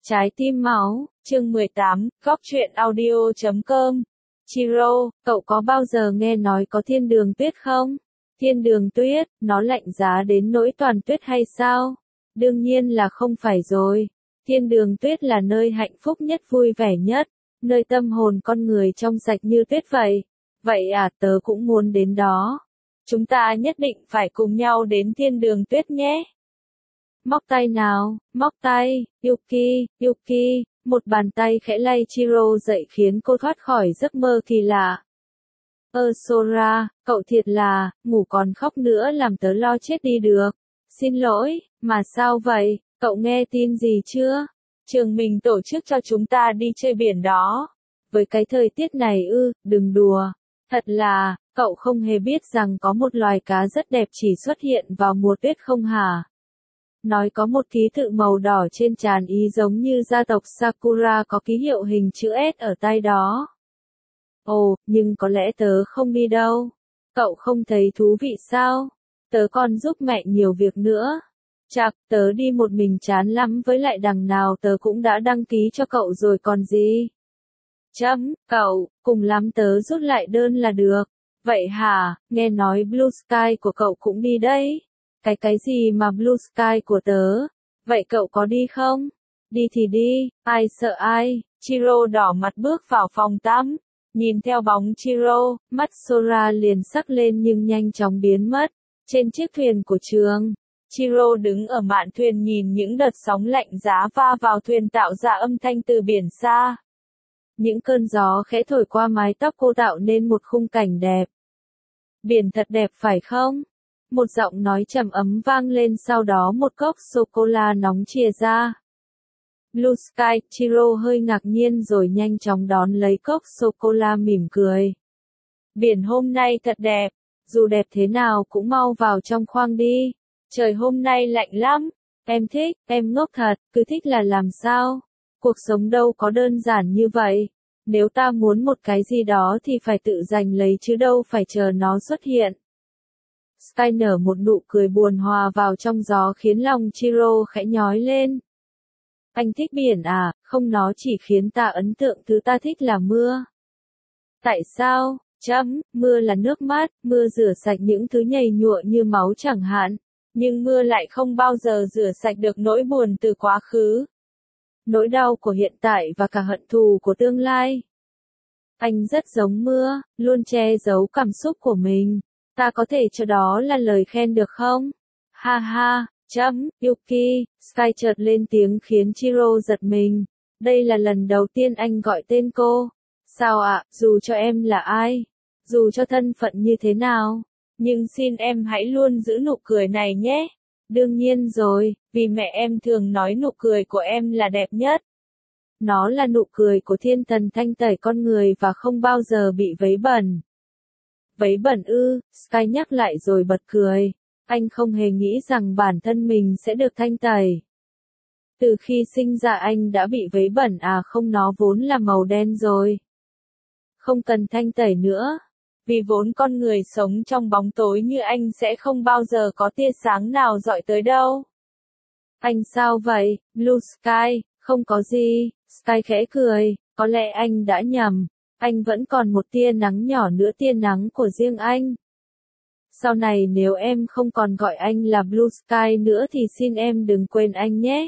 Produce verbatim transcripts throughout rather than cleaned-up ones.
Trái tim máu, chương mười tám, góc truyện audio chấm com. Chiro, cậu có bao giờ nghe nói có thiên đường tuyết không? Thiên đường tuyết, nó lạnh giá đến nỗi toàn tuyết hay sao? Đương nhiên là không phải rồi. Thiên đường tuyết là nơi hạnh phúc nhất, vui vẻ nhất, nơi tâm hồn con người trong sạch như tuyết vậy. Vậy à, tớ cũng muốn đến đó. Chúng ta nhất định phải cùng nhau đến thiên đường tuyết nhé. Móc tay nào, móc tay, Yuki, Yuki, một bàn tay khẽ lay Chiro dậy khiến cô thoát khỏi giấc mơ kỳ lạ. Ơ Sora, cậu thiệt là, ngủ còn khóc nữa làm tớ lo chết đi được. Xin lỗi, mà sao vậy, cậu nghe tin gì chưa? Trường mình tổ chức cho chúng ta đi chơi biển đó. Với cái thời tiết này ư, đừng đùa. Thật là, cậu không hề biết rằng có một loài cá rất đẹp chỉ xuất hiện vào mùa tuyết không hả? Nói có một ký tự màu đỏ trên trán ý giống như gia tộc Sakura có ký hiệu hình chữ S ở tay đó. Ồ, nhưng có lẽ tớ không đi đâu. Cậu không thấy thú vị sao? Tớ còn giúp mẹ nhiều việc nữa. Chạc, tớ đi một mình chán lắm, với lại đằng nào tớ cũng đã đăng ký cho cậu rồi còn gì. Chấm, cậu, cùng lắm tớ rút lại đơn là được. Vậy hả, nghe nói Blue Sky của cậu cũng đi đấy. Cái cái gì mà Blue Sky của tớ? Vậy cậu có đi không? Đi thì đi, ai sợ ai? Chiro đỏ mặt bước vào phòng tắm. Nhìn theo bóng Chiro, mắt Sora liền sắc lên nhưng nhanh chóng biến mất. Trên chiếc thuyền của trường, Chiro đứng ở mạn thuyền nhìn những đợt sóng lạnh giá va vào thuyền tạo ra âm thanh từ biển xa. Những cơn gió khẽ thổi qua mái tóc cô tạo nên một khung cảnh đẹp. Biển thật đẹp phải không? Một giọng nói trầm ấm vang lên, sau đó một cốc sô-cô-la nóng chìa ra. Blue Sky, Chiro hơi ngạc nhiên rồi nhanh chóng đón lấy cốc sô-cô-la mỉm cười. Biển hôm nay thật đẹp, dù đẹp thế nào cũng mau vào trong khoang đi. Trời hôm nay lạnh lắm, em thích, em ngốc thật, cứ thích là làm sao? Cuộc sống đâu có đơn giản như vậy. Nếu ta muốn một cái gì đó thì phải tự giành lấy chứ đâu phải chờ nó xuất hiện. Sky nở một nụ cười buồn hòa vào trong gió khiến lòng Chiro khẽ nhói lên. Anh thích biển à, không, nó chỉ khiến ta ấn tượng thứ ta thích là mưa. Tại sao? Chấm, mưa là nước mát, mưa rửa sạch những thứ nhầy nhụa như máu chẳng hạn. Nhưng mưa lại không bao giờ rửa sạch được nỗi buồn từ quá khứ. Nỗi đau của hiện tại và cả hận thù của tương lai. Anh rất giống mưa, luôn che giấu cảm xúc của mình. Ta có thể cho đó là lời khen được không? Ha ha, chấm, Yuki, Sky chợt lên tiếng khiến Chiro giật mình. Đây là lần đầu tiên anh gọi tên cô. Sao ạ, dù cho em là ai? Dù cho thân phận như thế nào? Nhưng xin em hãy luôn giữ nụ cười này nhé. Đương nhiên rồi, vì mẹ em thường nói nụ cười của em là đẹp nhất. Nó là nụ cười của thiên thần thanh tẩy con người và không bao giờ bị vấy bẩn. Vấy bẩn ư, Sky nhắc lại rồi bật cười. Anh không hề nghĩ rằng bản thân mình sẽ được thanh tẩy. Từ khi sinh ra anh đã bị vấy bẩn à, không, nó vốn là màu đen rồi. Không cần thanh tẩy nữa. Vì vốn con người sống trong bóng tối như anh sẽ không bao giờ có tia sáng nào dọi tới đâu. Anh sao vậy, Blue Sky? Không có gì, Sky khẽ cười, có lẽ anh đã nhầm. Anh vẫn còn một tia nắng nhỏ nữa, tia nắng của riêng anh. Sau này nếu em không còn gọi anh là Blue Sky nữa thì xin em đừng quên anh nhé.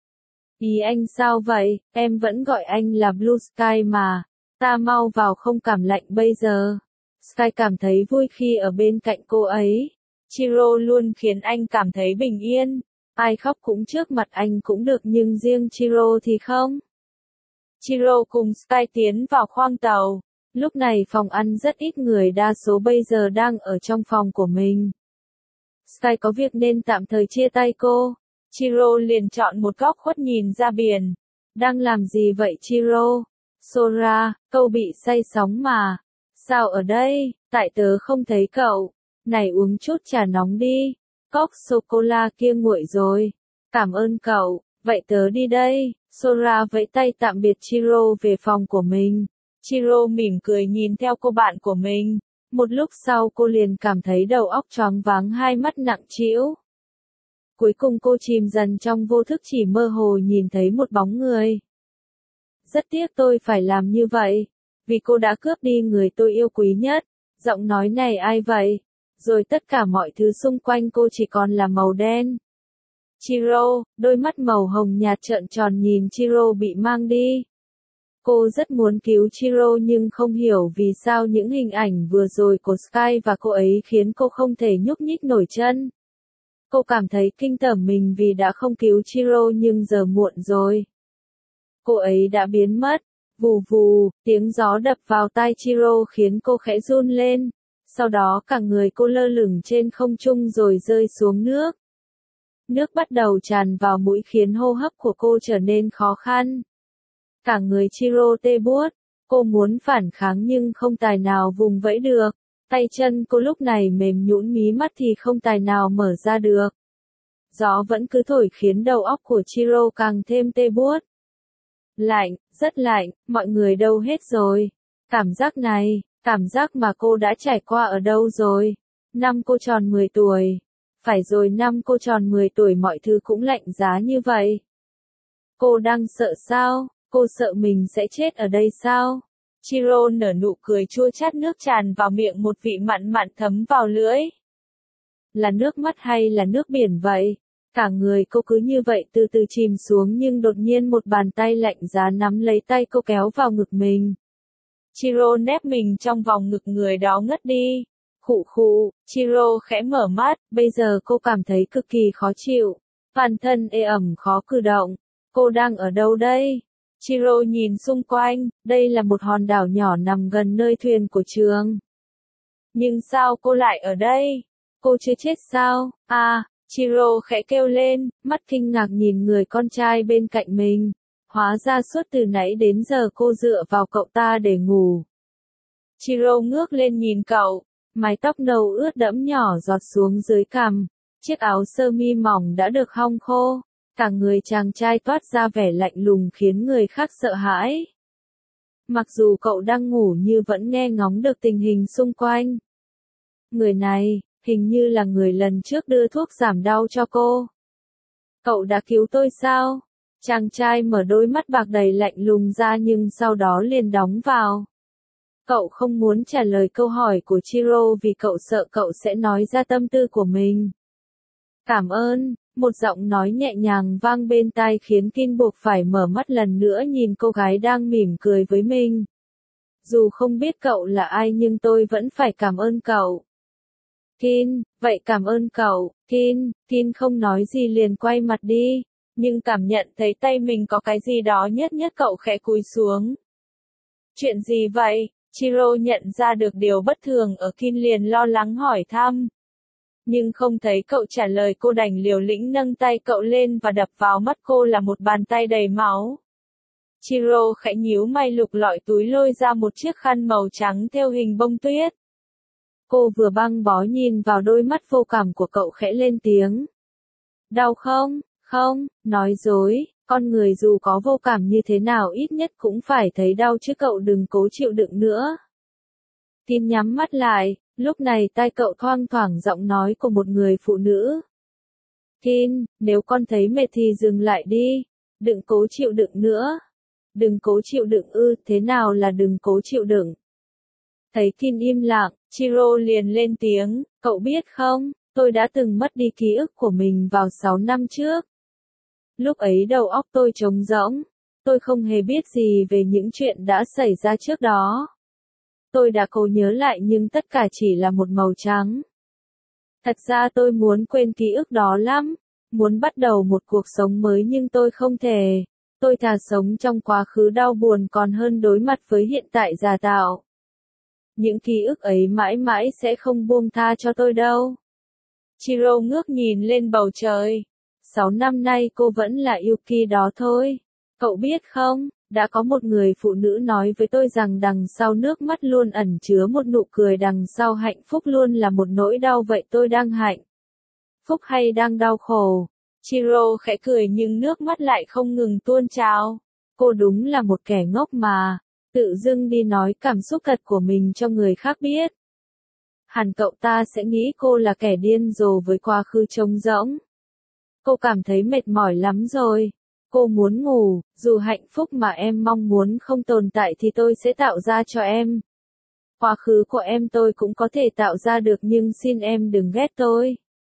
Ý anh sao vậy, em vẫn gọi anh là Blue Sky mà. Ta mau vào không cảm lạnh bây giờ. Sky cảm thấy vui khi ở bên cạnh cô ấy. Chiro luôn khiến anh cảm thấy bình yên. Ai khóc cũng trước mặt anh cũng được nhưng riêng Chiro thì không. Chiro cùng Sky tiến vào khoang tàu. Lúc này phòng ăn rất ít người, đa số bây giờ đang ở trong phòng của mình. Sky có việc nên tạm thời chia tay cô. Chiro liền chọn một góc khuất nhìn ra biển. Đang làm gì vậy Chiro? Sora, cậu bị say sóng mà. Sao ở đây? Tại tớ không thấy cậu. Này uống chút trà nóng đi. Cốc sô-cô-la kia nguội rồi. Cảm ơn cậu. Vậy tớ đi đây. Sora vẫy tay tạm biệt Chiro về phòng của mình. Chiro mỉm cười nhìn theo cô bạn của mình. Một lúc sau cô liền cảm thấy đầu óc choáng váng, hai mắt nặng trĩu. Cuối cùng cô chìm dần trong vô thức chỉ mơ hồ nhìn thấy một bóng người. Rất tiếc tôi phải làm như vậy, vì cô đã cướp đi người tôi yêu quý nhất. Giọng nói này ai vậy? Rồi tất cả mọi thứ xung quanh cô chỉ còn là màu đen. Chiro, đôi mắt màu hồng nhạt trợn tròn nhìn Chiro bị mang đi. Cô rất muốn cứu Chiro nhưng không hiểu vì sao những hình ảnh vừa rồi của Sky và cô ấy khiến cô không thể nhúc nhích nổi chân. Cô cảm thấy kinh tởm mình vì đã không cứu Chiro nhưng giờ muộn rồi. Cô ấy đã biến mất. Vù vù, tiếng gió đập vào tai Chiro khiến cô khẽ run lên. Sau đó cả người cô lơ lửng trên không trung rồi rơi xuống nước. Nước bắt đầu tràn vào mũi khiến hô hấp của cô trở nên khó khăn. Cả người Chiro tê buốt. Cô muốn phản kháng nhưng không tài nào vùng vẫy được. Tay chân cô lúc này mềm nhũn, mí mắt thì không tài nào mở ra được. Gió vẫn cứ thổi khiến đầu óc của Chiro càng thêm tê buốt. Lạnh, rất lạnh, mọi người đâu hết rồi? Cảm giác này, cảm giác mà cô đã trải qua ở đâu rồi? Năm cô tròn mười tuổi. Phải rồi, năm cô tròn mười tuổi mọi thứ cũng lạnh giá như vậy. Cô đang sợ sao? Cô sợ mình sẽ chết ở đây sao? Chiro nở nụ cười chua chát, nước tràn vào miệng, một vị mặn mặn thấm vào lưỡi. Là nước mắt hay là nước biển vậy? Cả người cô cứ như vậy từ từ chìm xuống nhưng đột nhiên một bàn tay lạnh giá nắm lấy tay cô kéo vào ngực mình. Chiro nép mình trong vòng ngực người đó ngất đi. Khụ khụ, Chiro khẽ mở mắt, bây giờ cô cảm thấy cực kỳ khó chịu. Toàn thân ê ẩm khó cử động. Cô đang ở đâu đây? Chiro nhìn xung quanh, đây là một hòn đảo nhỏ nằm gần nơi thuyền của trường. Nhưng sao cô lại ở đây? Cô chưa chết sao? À, Chiro khẽ kêu lên, mắt kinh ngạc nhìn người con trai bên cạnh mình. Hóa ra suốt từ nãy đến giờ cô dựa vào cậu ta để ngủ. Chiro ngước lên nhìn cậu, mái tóc nâu ướt đẫm nhỏ giọt xuống dưới cằm, chiếc áo sơ mi mỏng đã được hong khô, cả người chàng trai toát ra vẻ lạnh lùng khiến người khác sợ hãi. Mặc dù cậu đang ngủ nhưng vẫn nghe ngóng được tình hình xung quanh. Người này, hình như là người lần trước đưa thuốc giảm đau cho cô. Cậu đã cứu tôi sao? Chàng trai mở đôi mắt bạc đầy lạnh lùng ra nhưng sau đó liền đóng vào. Cậu không muốn trả lời câu hỏi của Chiro vì cậu sợ cậu sẽ nói ra tâm tư của mình. Cảm ơn, một giọng nói nhẹ nhàng vang bên tai khiến Kin buộc phải mở mắt lần nữa nhìn cô gái đang mỉm cười với mình. Dù không biết cậu là ai nhưng tôi vẫn phải cảm ơn cậu. Kin, vậy cảm ơn cậu, Kin, Kin không nói gì liền quay mặt đi, nhưng cảm nhận thấy tay mình có cái gì đó nhất nhất cậu khẽ cúi xuống. Chuyện gì vậy? Chiro nhận ra được điều bất thường ở Kin liền lo lắng hỏi thăm. Nhưng không thấy cậu trả lời, cô đành liều lĩnh nâng tay cậu lên và đập vào mắt cô là một bàn tay đầy máu. Chiro khẽ nhíu mày lục lọi túi lôi ra một chiếc khăn màu trắng theo hình bông tuyết. Cô vừa băng bó nhìn vào đôi mắt vô cảm của cậu khẽ lên tiếng. Đau không? Không, nói dối, con người dù có vô cảm như thế nào ít nhất cũng phải thấy đau chứ, cậu đừng cố chịu đựng nữa. Kin nhắm mắt lại, lúc này tai cậu thoang thoảng giọng nói của một người phụ nữ. Kin, nếu con thấy mệt thì dừng lại đi, đừng cố chịu đựng nữa. Đừng cố chịu đựng ư, thế nào là đừng cố chịu đựng? Thấy Kin im lặng, Chiro liền lên tiếng, cậu biết không, tôi đã từng mất đi ký ức của mình vào sáu năm trước. Lúc ấy đầu óc tôi trống rỗng, tôi không hề biết gì về những chuyện đã xảy ra trước đó. Tôi đã cố nhớ lại nhưng tất cả chỉ là một màu trắng. Thật ra tôi muốn quên ký ức đó lắm, muốn bắt đầu một cuộc sống mới nhưng tôi không thể. Tôi thà sống trong quá khứ đau buồn còn hơn đối mặt với hiện tại giả tạo. Những ký ức ấy mãi mãi sẽ không buông tha cho tôi đâu. Chiro ngước nhìn lên bầu trời. Sáu năm nay cô vẫn là Yuki đó thôi. Cậu biết không, đã có một người phụ nữ nói với tôi rằng đằng sau nước mắt luôn ẩn chứa một nụ cười, đằng sau hạnh phúc luôn là một nỗi đau. Vậy tôi đang hạnh phúc hay đang đau khổ? Chiro khẽ cười nhưng nước mắt lại không ngừng tuôn trào. Cô đúng là một kẻ ngốc mà, tự dưng đi nói cảm xúc thật của mình cho người khác biết. Hẳn cậu ta sẽ nghĩ cô là kẻ điên rồ với quá khứ trống rỗng. Cô cảm thấy mệt mỏi lắm rồi. Cô muốn ngủ, dù hạnh phúc mà em mong muốn không tồn tại thì tôi sẽ tạo ra cho em. Quá khứ của em tôi cũng có thể tạo ra được nhưng xin em đừng ghét tôi.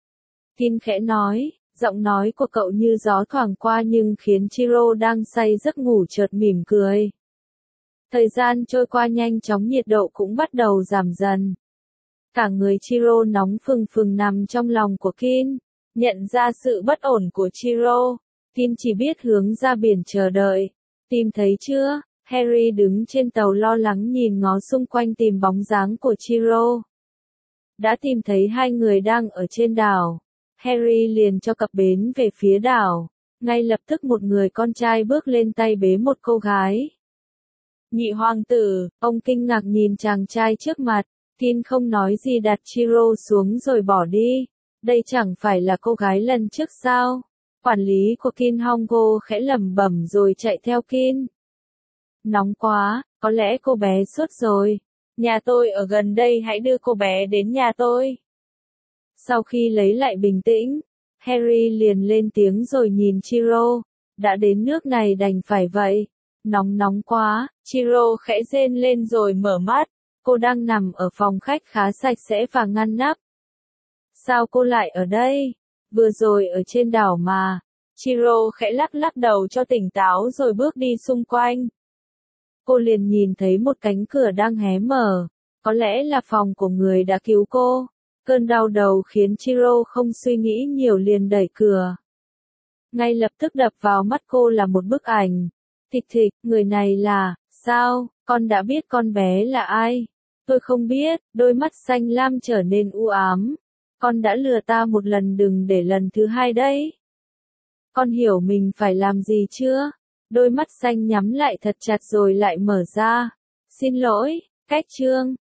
Kin khẽ nói, giọng nói của cậu như gió thoảng qua nhưng khiến Chiro đang say giấc ngủ chợt mỉm cười. Thời gian trôi qua nhanh chóng, nhiệt độ cũng bắt đầu giảm dần. Cả người Chiro nóng phừng phừng nằm trong lòng của Kin. Nhận ra sự bất ổn của Chiro, Kin chỉ biết hướng ra biển chờ đợi. Tìm thấy chưa? Harry đứng trên tàu lo lắng nhìn ngó xung quanh tìm bóng dáng của Chiro. Đã tìm thấy hai người đang ở trên đảo. Harry liền cho cập bến về phía đảo. Ngay lập tức một người con trai bước lên tay bế một cô gái. Nhị hoàng tử, ông kinh ngạc nhìn chàng trai trước mặt. Kin không nói gì đặt Chiro xuống rồi bỏ đi. Đây chẳng phải là cô gái lần trước sao? Quản lý của Kin Hongo khẽ lẩm bẩm rồi chạy theo Kin. Nóng quá, có lẽ cô bé sốt rồi. Nhà tôi ở gần đây, hãy đưa cô bé đến nhà tôi. Sau khi lấy lại bình tĩnh, Harry liền lên tiếng rồi nhìn Chiro. Đã đến nước này đành phải vậy. Nóng nóng quá, Chiro khẽ rên lên rồi mở mắt. Cô đang nằm ở phòng khách khá sạch sẽ và ngăn nắp. Sao cô lại ở đây? Vừa rồi ở trên đảo mà. Chiro khẽ lắc lắc đầu cho tỉnh táo rồi bước đi xung quanh. Cô liền nhìn thấy một cánh cửa đang hé mở. Có lẽ là phòng của người đã cứu cô. Cơn đau đầu khiến Chiro không suy nghĩ nhiều liền đẩy cửa. Ngay lập tức đập vào mắt cô là một bức ảnh. Thịch thịch, người này là, sao, con đã biết con bé là ai? Tôi không biết, đôi mắt xanh lam trở nên u ám. Con đã lừa ta một lần, đừng để lần thứ hai đấy. Con hiểu mình phải làm gì chưa? Đôi mắt xanh nhắm lại thật chặt rồi lại mở ra. Xin lỗi, cách chương.